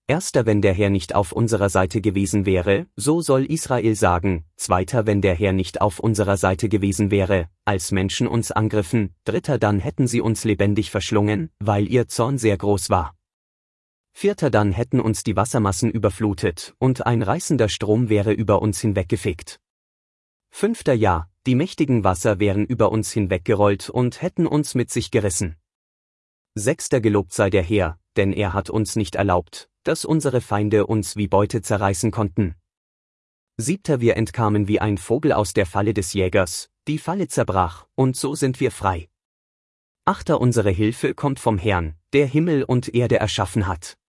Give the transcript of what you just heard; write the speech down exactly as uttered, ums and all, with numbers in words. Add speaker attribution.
Speaker 1: Erster, wenn der Herr nicht auf unserer Seite gewesen wäre, so soll Israel sagen. Zweiter, wenn der Herr nicht auf unserer Seite gewesen wäre, als Menschen uns angriffen. Dritter, dann hätten sie uns lebendig verschlungen, weil ihr Zorn sehr groß war. Vierter, dann hätten uns die Wassermassen überflutet, und ein reißender Strom wäre über uns hinweggefegt. Fünfter, ja, die mächtigen Wasser wären über uns hinweggerollt und hätten uns mit sich gerissen. Sechster, gelobt sei der Herr, denn er hat uns nicht erlaubt, dass unsere Feinde uns wie Beute zerreißen konnten. Siebter, wir entkamen wie ein Vogel aus der Falle des Jägers, die Falle zerbrach, und so sind wir frei. Achter, unsere Hilfe kommt vom Herrn, der Himmel und Erde erschaffen hat.